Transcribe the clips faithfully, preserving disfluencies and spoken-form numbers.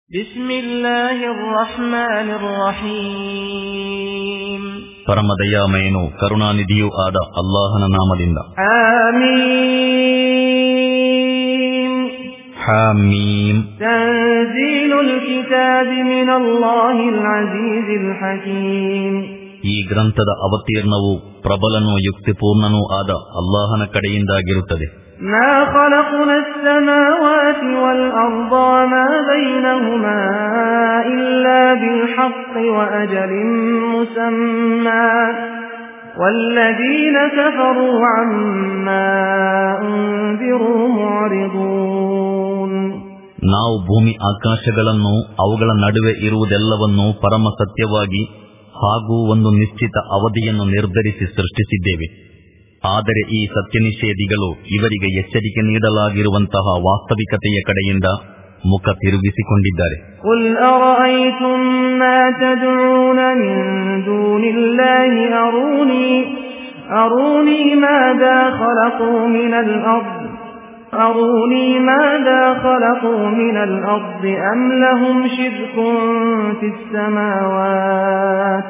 ಬಿಸ್ಮಿಲ್ಲಾಹಿರ್ ರಹ್ಮಾನಿರ್ ರಹೀಮ್. ಪರಮದಯಾಮಯನು ಕರುಣಾನಿಧಿಯೂ ಆದ ಅಲ್ಲಾಹನ ನಾಮದಿಂದ. ಆಮೀನ್. ಹಾಮೀಮ್. ತನ್ಜೀಲುಲ್ ಕಿತಾಬಿ ಮಿನಲ್ಲಾಹಿಲ್ ಅಜೀಜಿಲ್ ಹಕೀಮ್. ಈ ಗ್ರಂಥದ ಅವತೀರ್ಣವು ಪ್ರಬಲನೂ ಯುಕ್ತಿಪೂರ್ಣನೂ ಆದ ಅಲ್ಲಾಹನ ಕಡೆಯಿಂದಾಗಿರುತ್ತದೆ. ಮಾ ಖಲಕ್ನಸ್ ಸಮಾವಾತಿ ವಲ್ ಅರ್ದ ವಮಾ ಬೈನಹುಮಾ ಇಲ್ಲಾ ಬಿಲ್ ಹಕ್ಕಿ ವ ಅಜಲಿನ್ ಮುಸಮ್ಮಾ ವಲ್ಲದೀನ ಕಫರೂ ಅಮ್ಮಾ ಉನ್ದಿರೂ ಮುಅರಿದೂನ್. ನಾವು ಭೂಮಿ ಆಕಾಶಗಳನ್ನು ಅವುಗಳ ನಡುವೆ ಇರುವುದೆಲ್ಲವನ್ನೂ ಪರಮ ಸತ್ಯವಾಗಿ ಹಾಗೂ ಒಂದು ನಿಶ್ಚಿತ ಅವಧಿಯನ್ನು ನಿರ್ಧರಿಸಿ ಸೃಷ್ಟಿಸಿದ್ದೇವೆ. ಆದರೆ ಈ ಸತ್ಯನಿಷೇಧಿಗಳು ಇವರಿಗೆ ಎಚ್ಚರಿಕೆ ನೀಡಲಾಗಿರುವಂತಹ ವಾಸ್ತವಿಕತೆಯ ಕಡೆಯಿಂದ ಮುಖ ತಿರುಗಿಸಿಕೊಂಡಿದ್ದಾರೆ. ಕುಲ್ ಅರಅಯ್ತುಂ ಮಾ ತದ್ಊನ ಮಿನ್ ದೂನಿಲ್ಲಾಹಿ ಅರೂನಿ ಅರೂನಿ ಮಾದಾ ಖಲಕೂ ಮಿನಲ್ ಅರ್ದ್ أروني ماذا خلقوا من الأرض أم لهم شرك في السماوات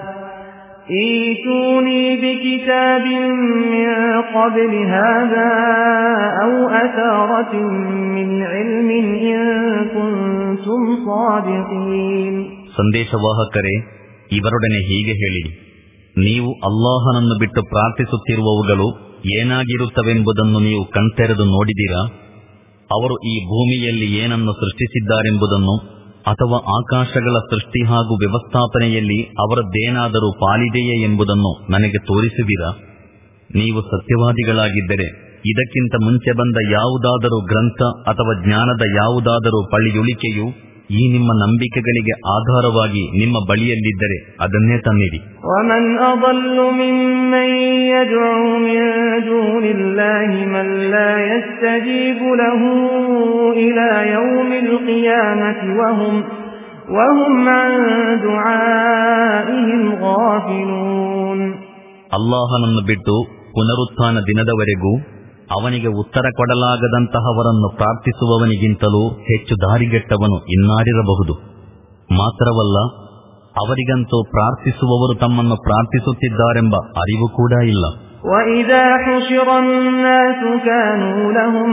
ائتوني بكتاب من قبل هذا أو أثارة من علم إن كنتم صادقين. ಸಂದೇಶವಾಹಕರೇ, ಇವರೊಡನೆ ಹೀಗೆ ಹೇಳಿರಿ, ನೀವು ಅಲ್ಲಾಹನನ್ನು ಬಿಟ್ಟು ಪ್ರಾರ್ಥಿಸುತ್ತಿರುವವುಗಳು ಏನಾಗಿರುತ್ತವೆಂಬುದನ್ನು ನೀವು ಕಣ್ತೆರೆದು ನೋಡಿದಿರಾ? ಅವರು ಈ ಭೂಮಿಯಲ್ಲಿ ಏನನ್ನು ಸೃಷ್ಟಿಸಿದ್ದಾರೆಂಬುದನ್ನು ಅಥವಾ ಆಕಾಶಗಳ ಸೃಷ್ಟಿ ಹಾಗೂ ವ್ಯವಸ್ಥಾಪನೆಯಲ್ಲಿ ಅವರದ್ದೇನಾದರೂ ಪಾಲಿದೆಯೇ ಎಂಬುದನ್ನು ನನಗೆ ತೋರಿಸುವಿರಾ? ನೀವು ಸತ್ಯವಾದಿಗಳಾಗಿದ್ದರೆ ಇದಕ್ಕಿಂತ ಮುಂಚೆ ಬಂದ ಯಾವುದಾದರೂ ಗ್ರಂಥ ಅಥವಾ ಜ್ಞಾನದ ಯಾವುದಾದರೂ ಪಳಿಯುಳಿಕೆಯು ಈ ನಿಮ್ಮ ನಂಬಿಕೆಗಳಿಗೆ ಆಧಾರವಾಗಿ ನಿಮ್ಮ ಬಳಿಯಲ್ಲಿದ್ದರೆ ಅದನ್ನೇ ತನ್ನಿರಿ. ವಮನ್ ಅضಲ್ಲು ಮಿಮ್ಮನ್ ಯದ್ഉ ಮಿನ್ ದೂನಿಲ್ಲಾಹಿ ಮನ್ ಲಾ ಯಸ್ತಜೀಬು ಲಹು ಇಲಾ ಯೌಮಿಲ್ ಕಿಯಾಮತಿ ವಹುಂ ವಹುಂ ಅನ್ ದುಆಇಹಿಂ ಗಾಫಿಲೂನ್. ಅಲ್ಲಾಹನನ್ನು ಬಿಟ್ಟು ಪುನರುತ್ಥಾನ ದಿನದವರೆಗೂ ಅವನಿಗೆ ಉತ್ತರ ಕೊಡಲಾಗದಂತಹವರನ್ನು ಪ್ರಾರ್ಥಿಸುವವನಿಗಿಂತಲೂ ಹೆಚ್ಚು ದಾರಿಗೆಟ್ಟವನು ಇನ್ನಾರಿರಬಹುದು. ಮಾತ್ರವಲ್ಲ, ಅವರಿಗಂತೂ ಪ್ರಾರ್ಥಿಸುವವರು ತಮ್ಮನ್ನು ಪ್ರಾರ್ಥಿಸುತ್ತಿದ್ದಾರೆಂಬ ಅರಿವು ಕೂಡ ಇಲ್ಲ. ವಇದಾ ಹುಶಿರ ಅನ್ನಾಸು ಕಾನೂ ಲಹುಂ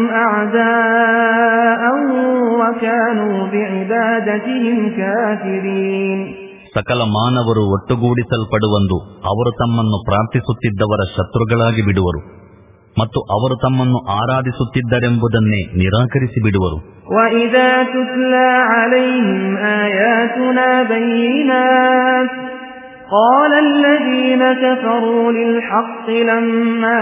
ಅಅದಾಅನ್ ವಕಾನೂ ಬಿಇಬಾದತಿಹಿಂ ಕಾಫಿರೀನ್. ಸಕಲ ಮಾನವರು ಒಟ್ಟುಗೂಡಿಸಲ್ಪಡುವಂದು ಅವರು ತಮ್ಮನ್ನು ಪ್ರಾರ್ಥಿಸುತ್ತಿದ್ದವರ ಶತ್ರುಗಳಾಗಿ ಬಿಡುವರು ಮತ್ತು ಅವರು ತಮ್ಮನ್ನು ಆರಾಧಿಸುತ್ತಿದ್ದರೆಂಬುದನ್ನೇ ನಿರಾಕರಿಸಿ ಬಿಡುವರು. ವಇದಾ ತುತ್ಲಾ ಅಲೈಹಿಂ ಆಯಾತುನಾ ಬೈಯಿನಾತ್ قال الذين كفروا للحق لما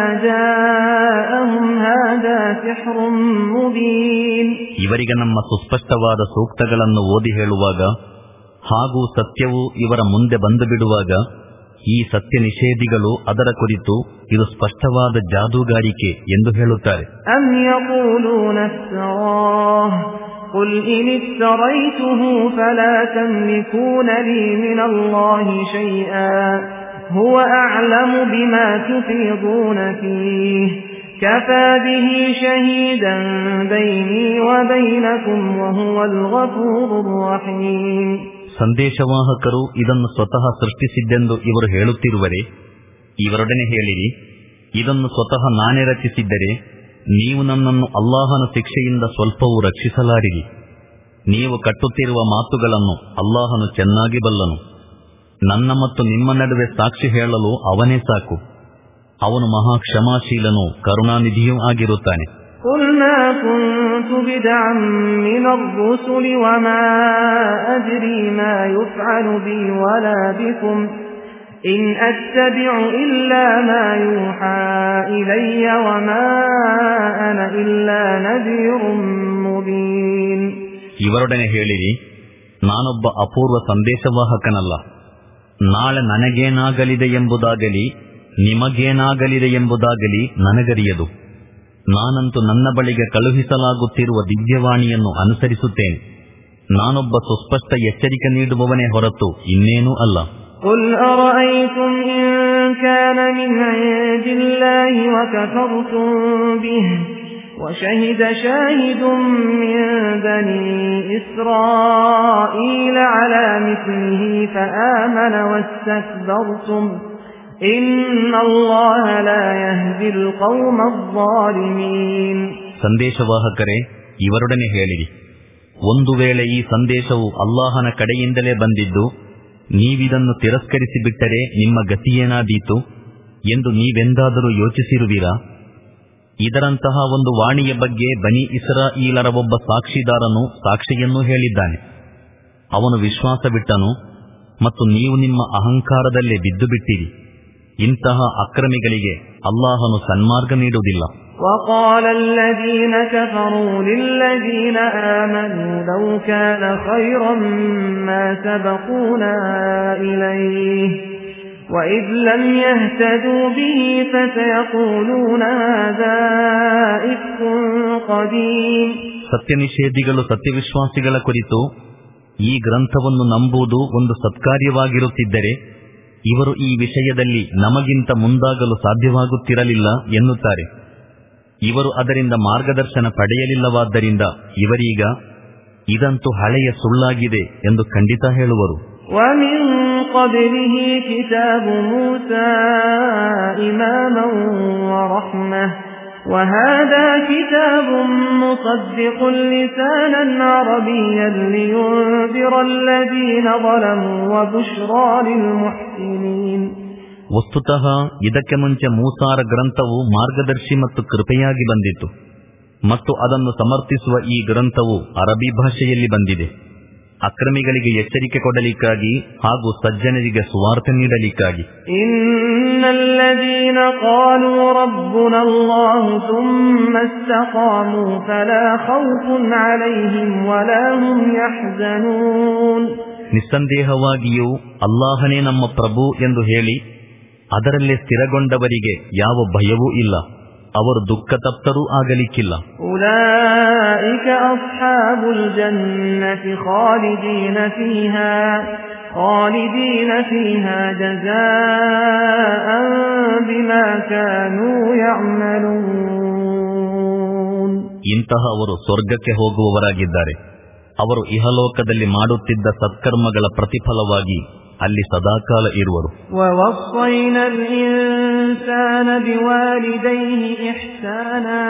جاءهم هذا سحر مبين. ಇವರಿಗೆ ನಮ್ಮ ಸುಸ್ಪಷ್ಟವಾದ ಸೂಕ್ತಗಳನ್ನು ಓದಿ ಹೇಳುವಾಗ ಹಾಗೂ ಸತ್ಯವು ಇವರ ಮುಂದೆ ಬಂದು ಬಿಡುವಾಗ ಈ ಸತ್ಯ ನಿಷೇಧಿಗಳು ಅದರ ಕುರಿತು ಇದು ಸ್ಪಷ್ಟವಾದ ಜಾದೂಗಾರಿಕೆ ಎಂದು ಹೇಳುತ್ತಾರೆ. ಅಂ ಯಕೂಲೂನ ಇಫ್ತರಾಹ್ ಕುಲ್ ಇನ್ ಇಫ್ತರೈತುಹು ಫಲಾ ತಮ್ಲಿಕೂನ ಲೀ ಮಿನಲ್ಲಾಹಿ ಶೈಆ ಹುವ ಅಅಲಮು ಬಿಮಾ ತುಫೀದೂನ ಫೀಹ್ ಕಫಾ ಬಿಹಿ ಶಹೀದನ್ ಬೈನಿ ವ ಬೈನಕುಂ ವ ಹುವಲ್ ಗಫೂರುರ್ ರಹೀಮ್. ಸಂದೇಶವಾಹಕರು ಇದನ್ನು ಸ್ವತಃ ಸೃಷ್ಟಿಸಿದ್ದೆಂದು ಇವರು ಹೇಳುತ್ತಿರುವರೆ, ಇವರೊಡನೆ ಹೇಳಿರಿ, ಇದನ್ನು ಸ್ವತಃ ನಾನೇ ರಚಿಸಿದ್ದರೆ ನೀವು ನನ್ನನ್ನು ಅಲ್ಲಾಹನ ಶಿಕ್ಷೆಯಿಂದ ಸ್ವಲ್ಪವೂ ರಕ್ಷಿಸಲಾರಿರಿ. ನೀವು ಕಟ್ಟುತ್ತಿರುವ ಮಾತುಗಳನ್ನು ಅಲ್ಲಾಹನು ಚೆನ್ನಾಗಿ ಬಲ್ಲನು. ನನ್ನ ಮತ್ತು ನಿಮ್ಮ ನಡುವೆ ಸಾಕ್ಷಿ ಹೇಳಲು ಅವನೇ ಸಾಕು. ಅವನು ಮಹಾ ಕ್ಷಮಾಶೀಲನೂ ಕರುಣಾನಿಧಿಯೂ ಆಗಿರುತ್ತಾನೆ. قل ما كنت بدعا من الرسل وما أدري ما يفعل بي ولا بكم إن أتبع إلا ما يوحى إلي وما أنا إلا نذير مبين. ಇವರೊಡನೆ ಹೇಳಿರಿ, ನಾನೊಬ್ಬ ಅಪೂರ್ವ ಸಂದೇಶವಾಹಕನಲ್ಲ. ನಾಳೆ ನನಗೇನಾಗಲಿದೆ ಎಂಬುದಾಗಲಿ ನಿಮಗೇನಾಗಲಿದೆ ಎಂಬುದಾಗಲಿ ನನಗರಿಯದು. ನಾನಂತೂ ನನ್ನ ಬಳಿಗೆ ಕಳುಹಿಸಲಾಗುತ್ತಿರುವ ದಿವ್ಯವಾಣಿಯನ್ನು ಅನುಸರಿಸುತ್ತೇನೆ. ನಾನೊಬ್ಬ ಸುಸ್ಪಷ್ಟ ಎಚ್ಚರಿಕೆ ನೀಡುವವನೇ ಹೊರತು ಇನ್ನೇನೂ ಅಲ್ಲ. قل أرأيتم إن كان من عند الله وكفرتم به وشهد شاهد من بني إسرائيل على مثله فآمن واستكبرتم إن الله لا يهدي القوم الظالمين. ಸಂದೇಶವಾಹಕರೇ, ಇವರೊಡನೆ ಹೇಳಿರಿ, ಒಂದು ವೇಳೆ ಈ ಸಂದೇಶವು ಅಲ್ಲಾಹನ ಕಡೆಯಿಂದಲೇ ಬಂದಿದ್ದು ನೀವಿದನ್ನು ತಿರಸ್ಕರಿಸಿಬಿಟ್ಟರೆ ನಿಮ್ಮ ಗತಿಯೇನಾದೀತು ಎಂದು ನೀವೆಂದಾದರೂ ಯೋಚಿಸಿರುವಿರಾ? ಇದರಂತಹ ಒಂದು ವಾಣಿಯ ಬಗ್ಗೆ ಬನಿ ಇಸ್ರಾಯೀಲರ ಒಬ್ಬ ಸಾಕ್ಷಿದಾರನು ಸಾಕ್ಷಿಯನ್ನೂ ಹೇಳಿದ್ದಾನೆ. ಅವನು ವಿಶ್ವಾಸವಿಟ್ಟನು ಮತ್ತು ನೀವು ನಿಮ್ಮ ಅಹಂಕಾರದಲ್ಲೇ ಬಿದ್ದು ಬಿಟ್ಟಿರಿ. ಇಂತಹ ಅಕ್ರಮಿಗಳಿಗೆ ಅಲ್ಲಾಹನು ಸನ್ಮಾರ್ಗ ನೀಡುವುದಿಲ್ಲ. وقال الذين كفروا للذين آمنوا لو كان خيرا ما سبقونا إليه وإذ لم يهتدوا به فسيقولون هذا إفك قديم. ಸತ್ಯನಿಷೇಧಿಗಳು ಸತ್ಯವಿಶ್ವಾಸಿಗಳ ಕುರಿತು ಈ ಗ್ರಂಥವನ್ನು ನಂಬುವುದು ಒಂದು ಸತ್ಕಾರ್ಯವಾಗಿರುತ್ತಿದ್ದರೆ ಇವರು ಈ ವಿಷಯದಲ್ಲಿ ನಮಗಿಂತ ಮುಂದಾಗಲು ಸಾಧ್ಯವಾಗುತ್ತಿರಲಿಲ್ಲ ಎನ್ನುತ್ತಾರೆ. ಇವರು ಅದರಿಂದ ಮಾರ್ಗದರ್ಶನ ಪಡೆಯಲಿಲ್ಲವಾದ್ದರಿಂದ ಇವರೀಗ ಇದಂತೂ ಹಳೆಯ ಸುಳ್ಳಾಗಿದೆ ಎಂದು ಖಂಡಿತ ಹೇಳುವರು. وَمِن قَبْلِهِ كِتَابُ مُوسَى إِمَامًا وَرَحْمَةً وَهَذَا كِتَابٌ مُصَدِّقٌ لِسَانًا عَرَبِيًّا لِيُنذِرَ الَّذِينَ ظَلَمُوا وَبُشْرَى لِلْمُحْسِنِينَ. ವಸ್ತುತಃ ಇದಕ್ಕೆ ಮುಂಚೆ ಮೂಸಾರ ಗ್ರಂಥವು ಮಾರ್ಗದರ್ಶಿ ಮತ್ತು ಕೃಪೆಯಾಗಿ ಬಂದಿತು ಮತ್ತು ಅದನ್ನು ಸಮರ್ಥಿಸುವ ಈ ಗ್ರಂಥವು ಅರಬಿ ಭಾಷೆಯಲ್ಲಿ ಬಂದಿದೆ. ಅಕ್ರಮಿಗಳಿಗೆ ಎಚ್ಚರಿಕೆ ಕೊಡಲಿಕ್ಕಾಗಿ ಹಾಗೂ ಸಜ್ಜನರಿಗೆ ಸುವಾರ್ತೆ ನೀಡಲಿಕ್ಕಾಗಿ. ಇನ್ನಲ್ಲದೀನ ಕಾಲೂ ರಬ್ಬುನಲ್ಲಾಹು ಥುಮ್ಮ ಇಸ್ತಕಾಮೂ ಫಲಾ ಖೌಫುನ್ ಅಲೈಹಿಂ ವಲಾ ಹುಂ ಯಹ್ಜನೂನ್. ನಿಸ್ಸಂದೇಹವಾಗಿಯೂ ಅಲ್ಲಾಹನೇ ನಮ್ಮ ಪ್ರಭು ಎಂದು ಹೇಳಿ ಅದರಲ್ಲೇ ಸ್ಥಿರಗೊಂಡವರಿಗೆ ಯಾವ ಭಯವೂ ಇಲ್ಲ, ಅವರು ದುಃಖತಪ್ತರೂ ಆಗಲಿಕ್ಕಿಲ್ಲ. ಉಲೈಕ ಅಸ್ಹಾಬುಲ್ ಜನ್ನತಿ ಖಾಲಿದೀನ ಫೀಹಾ ಖಾಲಿದೀನ ಫೀಹಾ ಜಜಾಅನ್ ಬಿಮಾ ಕಾನೂ ಯಅಮಲೂನ್. ಇಂತಹ ಅವರು ಸ್ವರ್ಗಕ್ಕೆ ಹೋಗುವವರಾಗಿದ್ದಾರೆ. ಅವರು ಇಹಲೋಕದಲ್ಲಿ ಮಾಡುತ್ತಿದ್ದ ಸತ್ಕರ್ಮಗಳ ಪ್ರತಿಫಲವಾಗಿ ಅಲ್ಲಿ ಸದಾಕಾಲ ಇರುವರು. وَوَصَّيْنَا الْإِنسَانَ بِوَالِدَيْهِ إِحْسَانًا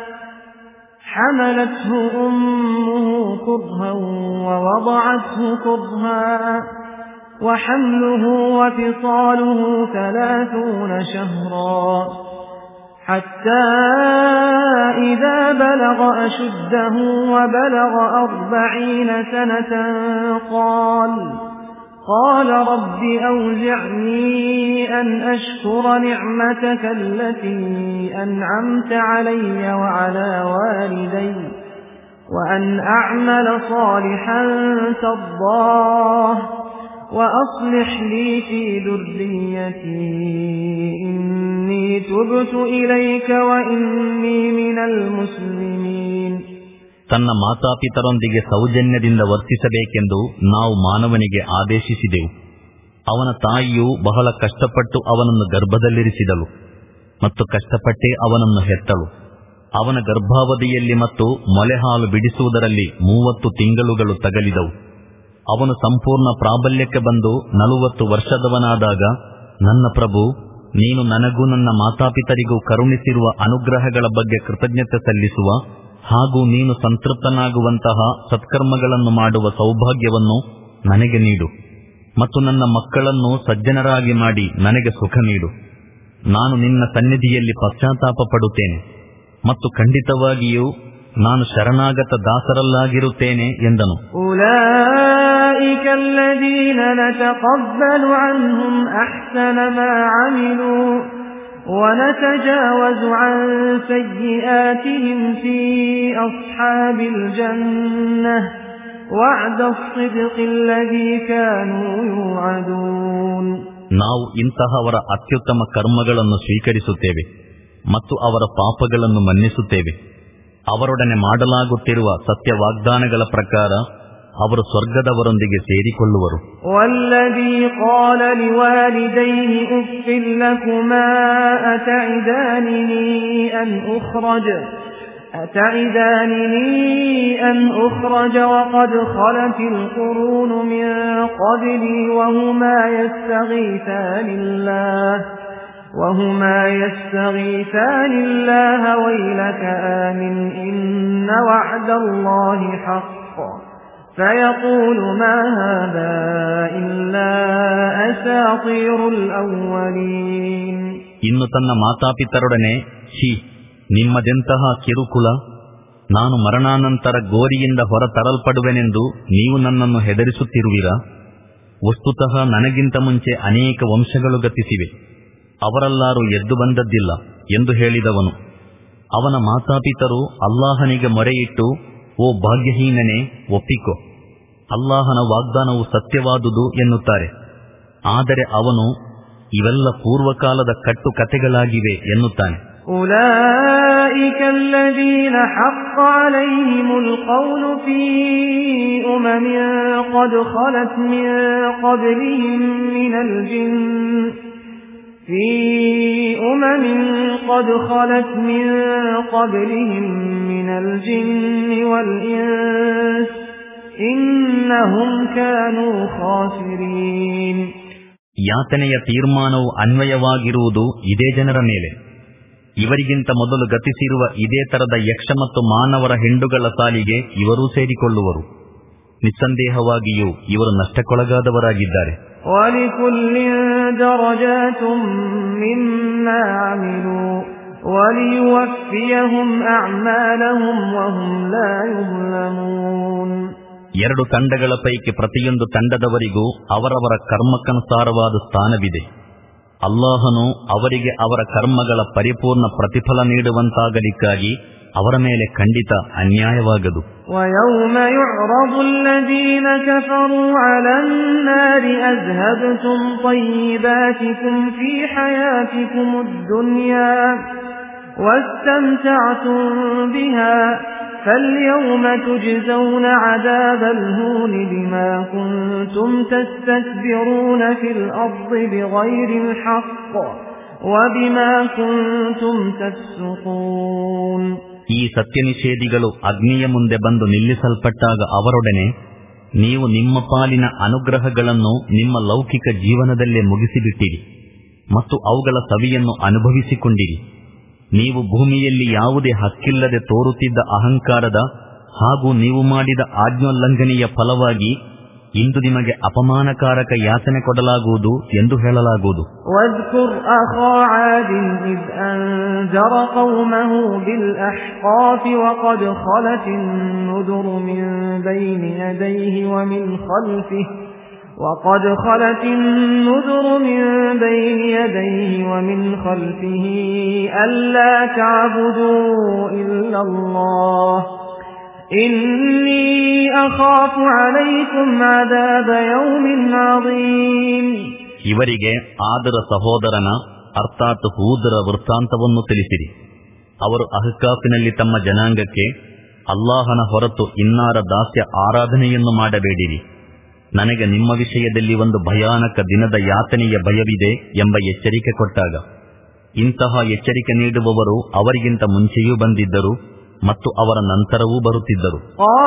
حَمَلَتْهُ أُمُّهُ كُرْهًا وَوَضَعَتْهُ كُرْهًا وَحَمْلُهُ وَفِصَالُهُ ثَلَاثُونَ شَهْرًا حَتَّى إِذَا بَلَغَ أَشُدَّهُ وَبَلَغَ أَرْبَعِينَ سَنَةً قَالَ قال رب أوزعني أن أشكر نعمتك التي أنعمت علي وعلى والدي وأن أعمل صالحا ترضاه وأصلح لي في ذريتي إني تبت إليك وإني من المسلمين. ತನ್ನ ಮಾತಾಪಿತರೊಂದಿಗೆ ಸೌಜನ್ಯದಿಂದ ವರ್ತಿಸಬೇಕೆಂದು ನಾವು ಮಾನವನಿಗೆ ಆದೇಶಿಸಿದೆವು. ಅವನ ತಾಯಿಯು ಬಹಳ ಕಷ್ಟಪಟ್ಟು ಅವನನ್ನು ಗರ್ಭದಲ್ಲಿರಿಸಿದಳು ಮತ್ತು ಕಷ್ಟಪಟ್ಟೇ ಅವನನ್ನು ಹೆತ್ತಳು. ಅವನ ಗರ್ಭಾವಧಿಯಲ್ಲಿ ಮತ್ತು ಮೊಲೆಹಾಲು ಬಿಡಿಸುವುದರಲ್ಲಿ ಮೂವತ್ತು ತಿಂಗಳುಗಳು ತಗಲಿದವು. ಅವನು ಸಂಪೂರ್ಣ ಪ್ರಾಬಲ್ಯಕ್ಕೆ ಬಂದು ನಲವತ್ತು ವರ್ಷದವನಾದಾಗ, ನನ್ನ ಪ್ರಭು, ನೀನು ನನಗೂ ನನ್ನ ಮಾತಾಪಿತರಿಗೂ ಕರುಣಿಸಿರುವ ಅನುಗ್ರಹಗಳ ಬಗ್ಗೆ ಕೃತಜ್ಞತೆ ಸಲ್ಲಿಸುವ ಹಾಗೂ ನೀನು ಸಂತೃಪ್ತನಾಗುವಂತಹ ಸತ್ಕರ್ಮಗಳನ್ನು ಮಾಡುವ ಸೌಭಾಗ್ಯವನ್ನು ನನಗೆ ನೀಡು ಮತ್ತು ನನ್ನ ಮಕ್ಕಳನ್ನು ಸಜ್ಜನರಾಗಿ ಮಾಡಿ ನನಗೆ ಸುಖ ನೀಡು. ನಾನು ನಿನ್ನ ಸನ್ನಿಧಿಯಲ್ಲಿ ಪಶ್ಚಾತ್ತಾಪ ಪಡುತ್ತೇನೆ ಮತ್ತು ಖಂಡಿತವಾಗಿಯೂ ನಾನು ಶರಣಾಗತ ದಾಸರಲ್ಲಾಗಿರುತ್ತೇನೆ ಎಂದನು. ಉಲೈಕ ಅಲ್ಲದೀನ ನತಕಬ್ಬಲು ಅನ್ಹುಂ ಅಹ್ಸನ ಮಾ ಅಮಿಲೂ ونتجاوز عن سيئاتهم في أصحاب الجنة وعد الصدق الذي كانوا يوعدون. ನಾವು ಇಂತಹವರ ಅತ್ಯುತ್ತಮ ಕರ್ಮಗಳನ್ನು ಸ್ವೀಕರಿಸುತ್ತೇವೆ ಮತ್ತು ಅವರ ಪಾಪಗಳನ್ನು ಮನ್ನಿಸುತ್ತೇವೆ. ಅವರೊಡನೆ ಮಾಡಲಾಗುತ್ತಿರುವ ಸತ್ಯ ವಾಗ್ದಾನಗಳ ಪ್ರಕಾರ ಅವರು ಸ್ವರ್ಗದವರೊಂದಿಗೆ ಸೇರಿಕೊಳ್ಳುವರು. ವಲ್ಲದೀ قال لوالديه اف لكما اتعدانني ان اخرج أتعدانني أن أخرج وقد خلت القرون من قبلي وهما يستغيثان الله وهما يستغيثان الله ويلك آمن إن وعد الله حق فيقول ما هذا إلا أساطير الأولين. ಇನ್ನು ತನ್ನ ಮಾತಾಪಿತರೊಡನೆ, ಛೀ, ನಿಮ್ಮದೆಂತಹ ಕಿರುಕುಳ, ನಾನು ಮರಣಾನಂತರ ಗೋರಿಯಿಂದ ಹೊರ ತರಲ್ಪಡುವೆನೆಂದು ನೀವು ನನ್ನನ್ನು ಹೆದರಿಸುತ್ತಿರುವಿರಾ? ವಸ್ತುತಃ ನನಗಿಂತ ಮುಂಚೆ ಅನೇಕ ವಂಶಗಳು ಗತಿಸಿವೆ, ಅವರೆಲ್ಲಾರೂ ಎದ್ದು ಬಂದದ್ದಿಲ್ಲ ಎಂದು ಹೇಳಿದವನು. ಅವನ ಮಾತಾಪಿತರು ಅಲ್ಲಾಹನಿಗೆ ಮೊರೆಯಿಟ್ಟು, ಓ ಭಾಗ್ಯಹೀನನೇ, ಒಪ್ಪಿಕೊ, ಅಲ್ಲಾಹನ ವಾಗ್ದಾನವು ಸತ್ಯವಾದುದು ಎನ್ನುತ್ತಾರೆ. ಆದರೆ ಅವನು ಇವೆಲ್ಲ ಪೂರ್ವಕಾಲದ ಕಟ್ಟು ಕತೆಗಳಾಗಿವೆ ಎನ್ನುತ್ತಾನೆ. أولئك الذين حق عليهم القول في أمم قد خلت من قبلهم من الجن في أمم قد خلت من قبلهم من الجن والإنس إنهم كانوا خاسرين. ಯಾತನೆಯ ತೀರ್ಮಾನವು ಅನ್ವಯವಾಗಿರುವುದು ಇದೇ ಜನರ ಮೇಲೆ. ಇವರಿಗಿಂತ ಮೊದಲು ಗತಿಸಿರುವ ಇದೇ ತರದ ಯಕ್ಷ ಮತ್ತು ಮಾನವರ ಹೆಂಡುಗಳ ಸಾಲಿಗೆ ಇವರೂ ಸೇರಿಕೊಳ್ಳುವರು. ನಿಸ್ಸಂದೇಹವಾಗಿಯೂ ಇವರು ನಷ್ಟಕ್ಕೊಳಗಾದವರಾಗಿದ್ದಾರೆ. ಎರಡು ತಂಡಗಳ ಪೈಕಿ ಪ್ರತಿಯೊಂದು ತಂಡದವರಿಗೂ ಅವರವರ ಕರ್ಮಕ್ಕನುಸಾರವಾದ ಸ್ಥಾನವಿದೆ. ಅಲ್ಲಾಹನು ಅವರಿಗೆ ಅವರ ಕರ್ಮಗಳ ಪರಿಪೂರ್ಣ ಪ್ರತಿಫಲ ನೀಡುವಂತಾಗಲಿಕ್ಕಾಗಿ ಅವರ ಮೇಲೆ ಖಂಡಿತ ಅನ್ಯಾಯವಾಗದು. وَيَوْمَ يُعْرَضُ الَّذِينَ كَفَرُوا عَلَى النَّارِ أَذْهَبْتُمْ طَيِّبَاتِكُمْ فِي حَيَاتِكُمُ الدُّنْيَا وَاسْتَمْتَعْتُمْ بِهَا فَالْيَوْمَ تُجْزَوْنَ عَذَابَ الْهُونِ بِمَا كُنتُمْ تَسْتَكْبِرُونَ فِي الْأَرْضِ بِغَيْرِ الْحَقِّ وَبِمَا كُنتُمْ تَفْسُقُونَ. ಈ ಸತ್ಯನಿಷೇಧಿಗಳು ಅಗ್ನಿಯ ಮುಂದೆ ಬಂದು ನಿಲ್ಲಿಸಲ್ಪಟ್ಟಾಗ ಅವರೊಡನೆ, ನೀವು ನಿಮ್ಮ ಪಾಲಿನ ಅನುಗ್ರಹಗಳನ್ನು ನಿಮ್ಮ ಲೌಕಿಕ ಜೀವನದಲ್ಲೇ ಮುಗಿಸಿಬಿಟ್ಟಿರಿ ಮತ್ತು ಅವುಗಳ ಸವಿಯನ್ನು ಅನುಭವಿಸಿಕೊಂಡಿರಿ. ನೀವು ಭೂಮಿಯಲ್ಲಿ ಯಾವುದೇ ಹಕ್ಕಿಲ್ಲದೆ ತೋರುತ್ತಿದ್ದ ಅಹಂಕಾರದ ಹಾಗೂ ನೀವು ಮಾಡಿದ ಆಜ್ಞೋಲ್ಲಂಘನೆಯ ಫಲವಾಗಿ ಇಂದು ನಿಮಗೆ ಅಪಮಾನಕಾರಕ ಯಾತನೆ ಕೊಡಲಾಗುವುದು ಎಂದು ಹೇಳಲಾಗುವುದು. واذكر أخا عاد إذ أنذر قومه بالأحقاف وقد خلت النذر من بين يديه ومن خلفه وقد خلت النذر من بين يديه ومن خلفه ألا تعبدوا إلا الله إني أخاف عليكم عذاب يوم عظيم. ಇವರಿಗೆ ಆದರ ಸಹೋದರನ ಅರ್ಥಾತ್ ಹೂದರ ವೃತ್ತಾಂತವನ್ನು ತಿಳಿಸಿರಿ. ಅವರು ಅಹ್ಕಾಫಿನಲ್ಲಿ ತಮ್ಮ ಜನಾಂಗಕ್ಕೆ, ಅಲ್ಲಾಹನ ಹೊರತು ಇನ್ನಾರ ದಾಸ್ಯ ಆರಾಧನೆಯನ್ನು ಮಾಡಬೇಡಿರಿ, ನನಗೆ ನಿಮ್ಮ ವಿಷಯದಲ್ಲಿ ಒಂದು ಭಯಾನಕ ದಿನದ ಯಾತನೆಯ ಭಯವಿದೆ ಎಂಬ ಎಚ್ಚರಿಕೆ ಕೊಟ್ಟಾಗ, ಇಂತಹ ಎಚ್ಚರಿಕೆ ನೀಡುವವರು ಅವರಿಗಿಂತ ಮುಂಚೆಯೂ ಬಂದಿದ್ದರು ಮತ್ತು ಅವರ ನಂತರವೂ ಬರುತ್ತಿದ್ದರು.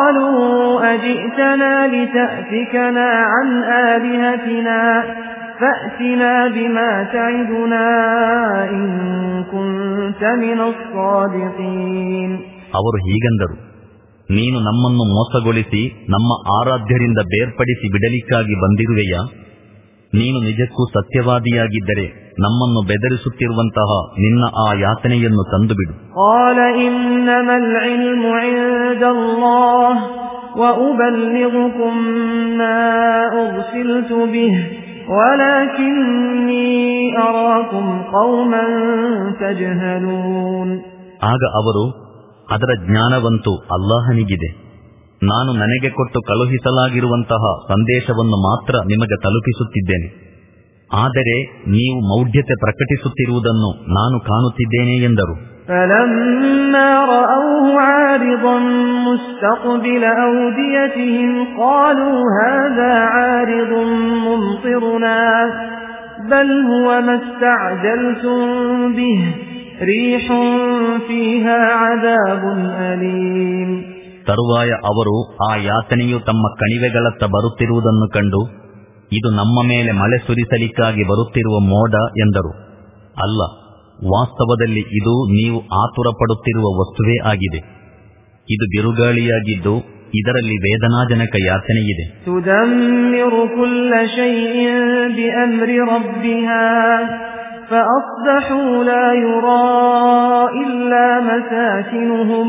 ಅವರು ಹೀಗೆಂದರು, ನೀನು ನಮ್ಮನ್ನು ಮೋಸಗೊಳಿಸಿ ನಮ್ಮ ಆರಾಧ್ಯರಿಂದ ಬೇರ್ಪಡಿಸಿ ಬಿಡಲಿಕ್ಕಾಗಿ ಬಂದಿರುವೆಯಾ? ನೀನು ನಿಜಕ್ಕೂ ಸತ್ಯವಾದಿಯಾಗಿದ್ದರೆ ನಮ್ಮನ್ನು ಬೆದರಿಸುತ್ತಿರುವಂತಹ ನಿನ್ನ ಆ ಯಾತನೆಯನ್ನು ತಂದುಬಿಡು. ಆಗ ಅವರು, ಅದರ ಜ್ಞಾನವಂತೂ ಅಲ್ಲಾಹನಿಗಿದೆ, ನಾನು ನನಗೆ ಕೊಟ್ಟು ಕಳುಹಿಸಲಾಗಿರುವಂತಹ ಸಂದೇಶವನ್ನು ಮಾತ್ರ ನಿಮಗೆ ತಲುಪಿಸುತ್ತಿದ್ದೇನೆ, ಆದರೆ ನೀವು ಮೌಢ್ಯತೆ ಪ್ರಕಟಿಸುತ್ತಿರುವುದನ್ನು ನಾನು ಕಾಣುತ್ತಿದ್ದೇನೆ ಎಂದರು. فَلَمَّا رَأَوْهُ عَارِضًا مُسْتَقْبِلَ أَوْدِيَتِهِمْ قَالُوا هَذَا عَارِضٌ مُمْطِرُنَا بَلْ هُوَ مَا اسْتَعْجَلْتُمْ بِهِ ريح فيها عذاب أليم. ತರುವಾಯ ಅವರು ಆ ಯಾತನೆಯು ತಮ್ಮ ಕಣಿವೆಗಳತ್ತ ಬರುತ್ತಿರುವುದನ್ನು ಕಂಡು, ಇದು ನಮ್ಮ ಮೇಲೆ ಮಳೆ ಸುರಿಸಲಿಕ್ಕಾಗಿ ಬರುತ್ತಿರುವ ಮೋಡ ಎಂದರು. ಅಲ್ಲ, ವಾಸ್ತವದಲ್ಲಿ ಇದು ನೀವು ಆತುರ ಪಡುತ್ತಿರುವ ವಸ್ತುವೇ ಆಗಿದೆ. ಇದು ಬಿರುಗಾಳಿಯಾಗಿದ್ದು ಇದರಲ್ಲಿ ವೇದನಾಜನಕ ಯಾತನೆಯಿದೆ. ತುದಮ್ಮಿರು ಕುಲ್ಲ ಶೈಇನ್ ಬಿಅಮ್ರಿ ರಬ್ಬಿಹಾ ಫಅಸ್ಬಹೂ ಲಾ ಯುರಾ ಇಲ್ಲಾ ಮಸಾಕಿನುಹುಂ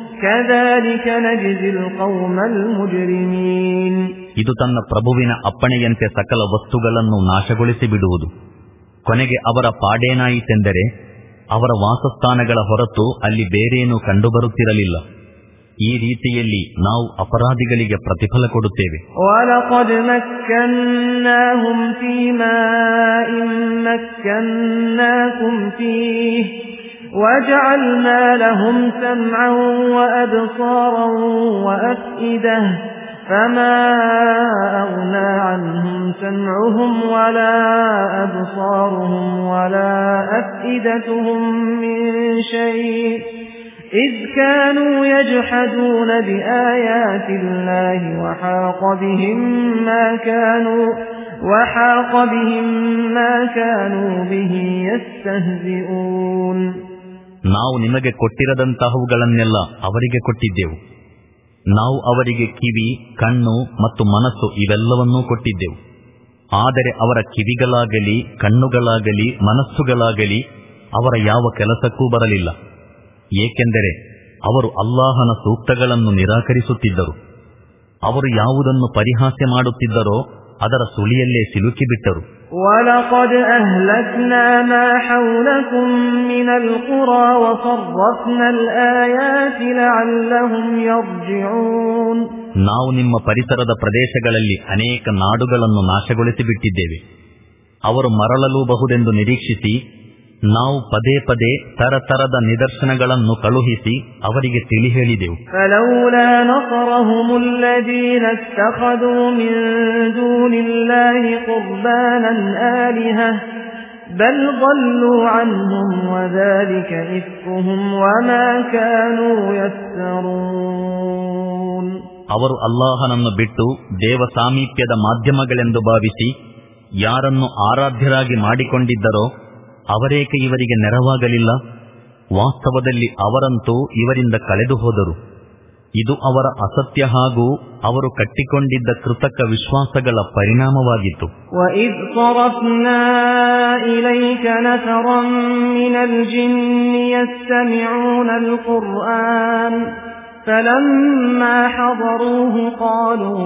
ಕದಾಲಿಕ ನಜ್ಜಿಲ್ ಕೌಮಲ್ ಮುಜ್ರಿಮೀನ್. ಇದು ತನ್ನ ಪ್ರಭುವಿನ ಅಪ್ಪಣೆಯಂತೆ ಸಕಲ ವಸ್ತುಗಳನ್ನು ನಾಶಗೊಳಿಸಿ ಬಿಡುವುದು. ಕೊನೆಗೆ ಅವರ ಪಾಡೇನಾಯಿತೆಂದರೆ ಅವರ ವಾಸಸ್ಥಾನಗಳ ಹೊರತು ಅಲ್ಲಿ ಬೇರೇನೂ ಕಂಡುಬರುತ್ತಿರಲಿಲ್ಲ. ಈ ರೀತಿಯಲ್ಲಿ ನಾವು ಅಪರಾಧಿಗಳಿಗೆ ಪ್ರತಿಫಲ ಕೊಡುತ್ತೇವೆ. ವಲಕದ್ ಮಕ್ಕನ್ನಾಹುಂ ಫೀಮಾಇನ್ ಮಕ್ಕನ್ನಾಕುಂ ಫೀಹ್ ವಜಅಲ್ನಾ ಲಹುಂ ಸಮಅನ್ ವಅಬ್ಸಾರನ್ ವಅಫ್ಇದಹ فما أغنى عنهم سمعهم ولا أبصارهم ولا أفئدتهم من شيء إذ كانوا يجحدون بآيات الله وحاق بهم ما كانوا وحاق بهم ما كانوا به يستهزئون. ನಾವು ನಿಮಗೆ ಕೊಟ್ಟಿರದಂತಹವುಗಳನ್ನೆಲ್ಲ ಅವರಿಗೆ ಕೊಟ್ಟಿದ್ದೆವು. ನಾವು ಅವರಿಗೆ ಕಿವಿ, ಕಣ್ಣು ಮತ್ತು ಮನಸ್ಸು ಇವೆಲ್ಲವನ್ನೂ ಕೊಟ್ಟಿದ್ದೆವು. ಆದರೆ ಅವರ ಕಿವಿಗಳಾಗಲಿ, ಕಣ್ಣುಗಳಾಗಲಿ, ಮನಸ್ಸುಗಳಾಗಲಿ ಅವರ ಯಾವ ಕೆಲಸಕ್ಕೂ ಬರಲಿಲ್ಲ. ಏಕೆಂದರೆ ಅವರು ಅಲ್ಲಾಹನ ಸೂಕ್ತಗಳನ್ನು ನಿರಾಕರಿಸುತ್ತಿದ್ದರು. ಅವರು ಯಾವುದನ್ನು ಪರಿಹಾಸ್ಯ ಮಾಡುತ್ತಿದ್ದರೋ ಅದರ ಸುಳಿಯಲ್ಲೇ ಸಿಲುಕಿಬಿಟ್ಟರು. ವಲಕದ್ ಅಹ್ಲಕ್ನಾ ಮಾ ಹೌಲಕುಂ ಮಿನಲ್ ಕುರಾ ವಸರ್ರಫ್ನಲ್ ಆಯಾತಿ ಲಅಲ್ಲಹುಂ ಯರ್ಜಿಊನ್. ನಾವು ನಿಮ್ಮ ಪರಿಸರದ ಪ್ರದೇಶಗಳಲ್ಲಿ ಅನೇಕ ನಾಡುಗಳನ್ನು ನಾಶಗೊಳಿಸಿಬಿಟ್ಟಿದ್ದೇವೆ. ಅವರು ಮರಳಲೂಬಹುದೆಂದು ನಿರೀಕ್ಷಿಸಿ ನಾವು ಪದೇ ಪದೇ ತರತರದ ನಿದರ್ಶನಗಳನ್ನು ಕಳುಹಿಸಿ ಅವರಿಗೆ ತಿಳಿ ಹೇಳಿದೆವು. ಫಲೌಲಾ ನಸರಹುಮುಲ್ಲದೀನ ಇತ್ತಖದೂ ಮಿನ್ ದೂನಿಲ್ಲಾಹಿ ಕುರ್ಬಾನನ್ ಆಲಿಹಃ ಬಲ್ ضلوا عنهم وذلك إفكهم وما كانوا يفترون. ಅವರು ಅಲ್ಲಾಹನನ್ನು ಬಿಟ್ಟು ದೇವ ಸಾಮೀಪ್ಯದ ಮಾಧ್ಯಮಗಳೆಂದು ಭಾವಿಸಿ ಯಾರನ್ನು ಆರಾಧ್ಯರಾಗಿ ಮಾಡಿಕೊಂಡಿದ್ದರೋ ಅವರೇಕೆ ಇವರಿಗೆ ನೆರವಾಗಲಿಲ್ಲ? ವಾಸ್ತವದಲ್ಲಿ ಅವರಂತೂ ಇವರಿಂದ ಕಳೆದು ಹೋದರು. ಇದು ಅವರ ಅಸತ್ಯ ಹಾಗೂ ಅವರು ಕಟ್ಟಿಕೊಂಡಿದ್ದ ಕೃತಕ ವಿಶ್ವಾಸಗಳ ಪರಿಣಾಮವಾಗಿತ್ತು. وَإِذْ صَرَفْنَا إِلَيْكَ نَفَرًا مِنَ الْجِنِّ يَسْتَمِعُونَ الْقُرْآنَ فَلَمَّا حَضَرُوهُ قَالُوا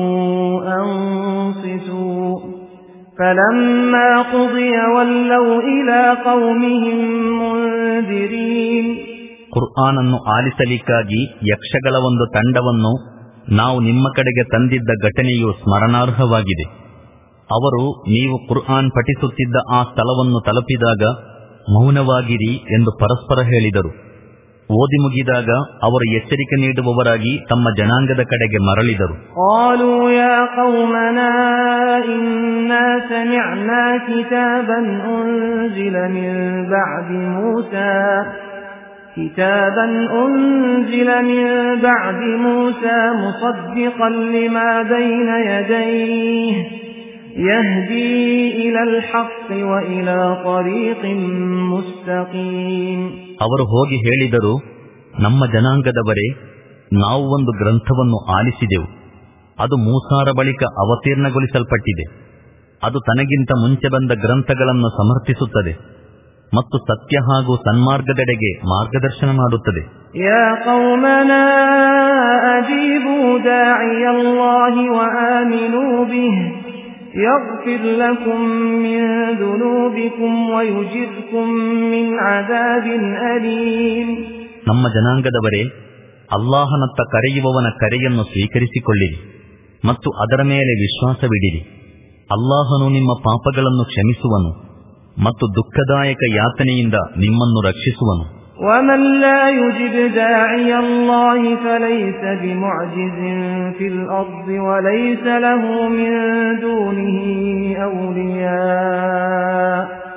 أَنصِتُوا فَلَمَّا قُضِيَ وَلَّوْا إِلَى قَوْمِهِمْ مُنذِرِينَ. ಕುರ್ಆನನ್ನು ಆಲಿಸಲಿಕ್ಕಾಗಿ ಯಕ್ಷಗಳ ಒಂದು ತಂಡವನ್ನು ನಾವು ನಿಮ್ಮ ಕಡೆಗೆ ತಂದಿದ್ದ ಘಟನೆಯು ಸ್ಮರಣಾರ್ಹವಾಗಿದೆ. ಅವರು ನೀವು ಕುರ್ಆನ್ ಪಠಿಸುತ್ತಿದ್ದ ಆ ಸ್ಥಳವನ್ನು ತಲುಪಿದಾಗ ಮೌನವಾಗಿರಿ ಎಂದು ಪರಸ್ಪರ ಹೇಳಿದರು. ಓದಿ ಮುಗಿದಾಗ ಅವರು ಎಚ್ಚರಿಕೆ ನೀಡುವವರಾಗಿ ತಮ್ಮ ಜನಾಂಗದ ಕಡೆಗೆ ಮರಳಿದರು. قالوا يا قومنا إنا سمعنا كتابا أنزل من بعد موسى كتابا أنزل من بعد موسى مصدقا لما بين يديه يهدي إلى الحق وإلى طريق مستقيم. ಅವರು ಹೋಗಿ ಹೇಳಿದರು, ನಮ್ಮ ಜನಾಂಗದವರೇ, ನಾವು ಒಂದು ಗ್ರಂಥವನ್ನು ಆಲಿಸಿದೆವು. ಅದು ಮೂಸಾರ ಬಳಿಕ ಅವತೀರ್ಣಗೊಳಿಸಲ್ಪಟ್ಟಿದೆ. ಅದು ತನಗಿಂತ ಮುಂಚೆ ಬಂದ ಗ್ರಂಥಗಳನ್ನು ಸಮರ್ಥಿಸುತ್ತದೆ ಮತ್ತು ಸತ್ಯ ಹಾಗೂ ಸನ್ಮಾರ್ಗದೆಡೆಗೆ ಮಾರ್ಗದರ್ಶನ ಮಾಡುತ್ತದೆ. ಯಾ ಕೌಮನಾ ಅಜೀಬೂ ದಾಇಯ ಅಲ್ಲಾಹಿ ವಆಮಿನೂ ಬಿಹಿ ಯಗ್ಫಿರ್ ಲಕುಂ ಮಿನ್ ದುನೂಬಿಕುಂ ವಯುಜಿರ್ಕುಂ ಮಿನ್ ಅದಾಬಿನ್ ಅಲೀಮ್. ನಮ್ಮ ಜನಾಂಗದವರೇ, ಅಲ್ಲಾಹನತ್ತ ಕರೆಯುವವನ ಕರೆಯನ್ನು ಸ್ವೀಕರಿಸಿಕೊಳ್ಳಿರಿ ಮತ್ತು ಅದರ ಮೇಲೆ ವಿಶ್ವಾಸವಿಡಿರಿ. ಅಲ್ಲಾಹನು ನಿಮ್ಮ ಪಾಪಗಳನ್ನು ಕ್ಷಮಿಸುವನು ಮತ್ತು ದುಃಖದಾಯಕ ಯಾತನೆಯಿಂದ ನಿಮ್ಮನ್ನು ರಕ್ಷಿಸುವನು. وَمَن لَّا يُجِبْ دَاعِيَ اللَّهِ فَلَيْسَ بِمُعْجِزٍ فِي الْأَرْضِ وَلَيْسَ لَهُ مِن دُونِهِ أَوْلِيَاءُ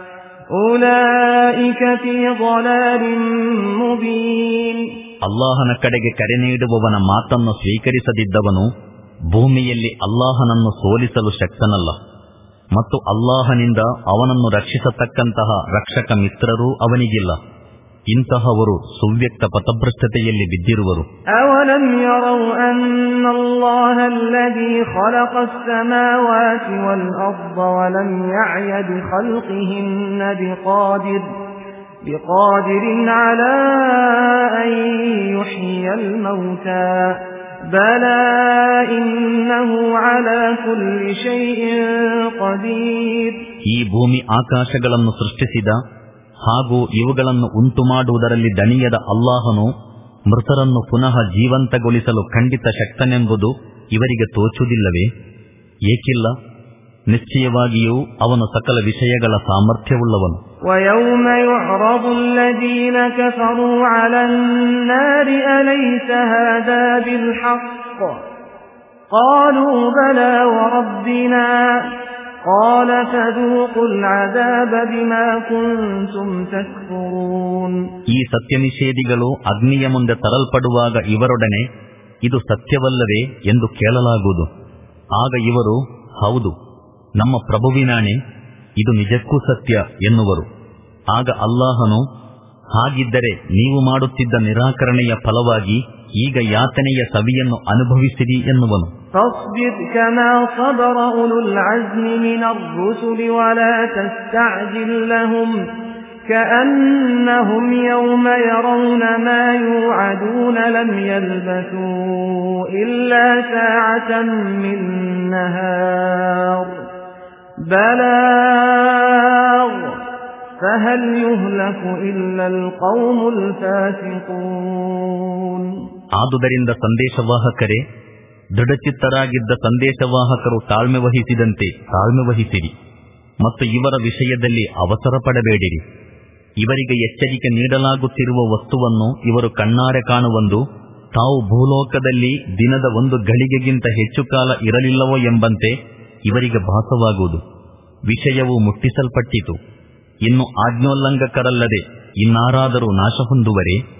أولئك في ضلال مبين. ಅಲ್ಲಾಹನ ಕಡೆಗೆ ಕರೆ ನೀಡುವವನ ಮಾತನ್ನು ಸ್ವೀಕರಿಸದಿದ್ದವನು ಭೂಮಿಯಲ್ಲಿ ಅಲ್ಲಾಹನನ್ನು ಸೋಲಿಸಲು ಶಕ್ತನಲ್ಲ, ಮತ್ತು ಅಲ್ಲಾಹನಿಂದ ಅವನನ್ನು ರಕ್ಷಿಸತಕ್ಕಂತಹ ರಕ್ಷಕ ಮಿತ್ರರೂ ಅವನಿಗಿಲ್ಲ. ಇಂತಹವರು ಸುವ್ಯಕ್ತ ಪಥಭ್ರಷ್ಟತೆಯಲ್ಲಿ ಬಿದ್ದಿರುವರು. ಅವಲಂ ಯರೌ ಅನ್ನಲ್ಲಾಹ ಅಲ್ಲದೀ ಖಲಖಸ್ ಸಮಾವಾತಿ ವಲ್ ಅರ್ದ ವಲಂ ಯಅಯ ಬಿಖಲ್ಕಿಹಿನ್ನ ಬಿಖಾದಿರ್ ಬಿಖಾದಿರಿನ್ ಅಲಾ ಅನ್ ಯುಹ್ಯಿಯಲ್ ಮೌತಾ ಬಲಾ ಇನ್ನಹು ಅಲಾ ಕುಲ್ಲಿ ಶೈಇನ್ ಖದೀರ್. ಈ ಭೂಮಿ ಆಕಾಶಗಳನ್ನು ಸೃಷ್ಟಿಸಿದ ಹಾಗೂ ಇವುಗಳನ್ನು ಉಂಟು ಮಾಡುವುದರಲ್ಲಿ ದಣಿಯದ ಅಲ್ಲಾಹನು ಮೃತರನ್ನು ಪುನಃ ಜೀವಂತಗೊಳಿಸಲು ಖಂಡಿತ ಶಕ್ತನೆಂಬುದು ಇವರಿಗೆ ತೋಚುವುದಿಲ್ಲವೇ? ಏಕಿಲ್ಲ, ನಿಶ್ಚಯವಾಗಿಯೂ ಅವನು ಸಕಲ ವಿಷಯಗಳ ಸಾಮರ್ಥ್ಯವುಳ್ಳವನು. وَيَوْمَ يُعْرَضُ الَّذِينَ كَفَرُوا عَلَى النَّارِ أَلَيْسَ هَذَا بِالْحَقِّ قَالُوا بَلَى وَرَبِّنَا قَالَ فَذُوقُوا الْعَذَابَ بِمَا كُنتُمْ تَكْفُرُونَ. ಈ ಸತ್ಯನಿಷೇಧಿಗಳು ಅಗ್ನಿಯ ಮುಂದೆ ತರಲ್ಪಡುವಾಗ ಇವರೊಡನೆ ಇದು ಸತ್ಯವಲ್ಲವೇ ಎಂದು ಕೇಳಲಾಗುವುದು. ಆಗ ಇವರು ಹೌದು, ನಮ್ಮ ಪ್ರಭುವಿನಾಣೆ, ಇದು ನಿಜಕ್ಕೂ ಸತ್ಯ ಎನ್ನುವರು. ಆಗ ಅಲ್ಲಾಹನು, ಹಾಗಿದ್ದರೆ ನೀವು ಮಾಡುತ್ತಿದ್ದ ನಿರಾಕರಣೆಯ ಫಲವಾಗಿ ಈಗ ಯಾತನೆಯ ಸವಿಯನ್ನು ಅನುಭವಿಸಿರಿ ಎನ್ನುವನು. فاصبر كما صبر أولو العزم من الرسل ولا تستعجل لهم كأنهم يوم يرون ما يوعدون لم يلبثوا إلا ساعة من نهار بلاغ فهل يهلك إلا القوم الفاسقون. ಆದುದರಿಂದ ಸಂದೇಶವಾಹಕರೇ, ದೃಢಚಿತ್ತರಾಗಿದ್ದ ಸಂದೇಶವಾಹಕರು ತಾಳ್ಮೆ ವಹಿಸಿದಂತೆ ತಾಳ್ಮೆ ವಹಿಸಿರಿ ಮತ್ತು ಇವರ ವಿಷಯದಲ್ಲಿ ಅವಸರ ಪಡಬೇಡಿರಿ. ಇವರಿಗೆ ಎಚ್ಚರಿಕೆ ನೀಡಲಾಗುತ್ತಿರುವ ವಸ್ತುವನ್ನು ಇವರು ಕಣ್ಣಾರೆ ಕಾಣುವಂದು ತಾವು ಭೂಲೋಕದಲ್ಲಿ ದಿನದ ಒಂದು ಗಳಿಗೆಗಿಂತ ಹೆಚ್ಚು ಕಾಲ ಇರಲಿಲ್ಲವೋ ಎಂಬಂತೆ ಇವರಿಗೆ ಭಾಸವಾಗುವುದು. ವಿಷಯವು ಮುಟ್ಟಿಸಲ್ಪಟ್ಟಿತು, ಇನ್ನು ಆಜ್ಞೋಲ್ಲಂಘಕರಲ್ಲದೆ ಇನ್ನಾರಾದರೂ ನಾಶ ಹೊಂದುವರೆ?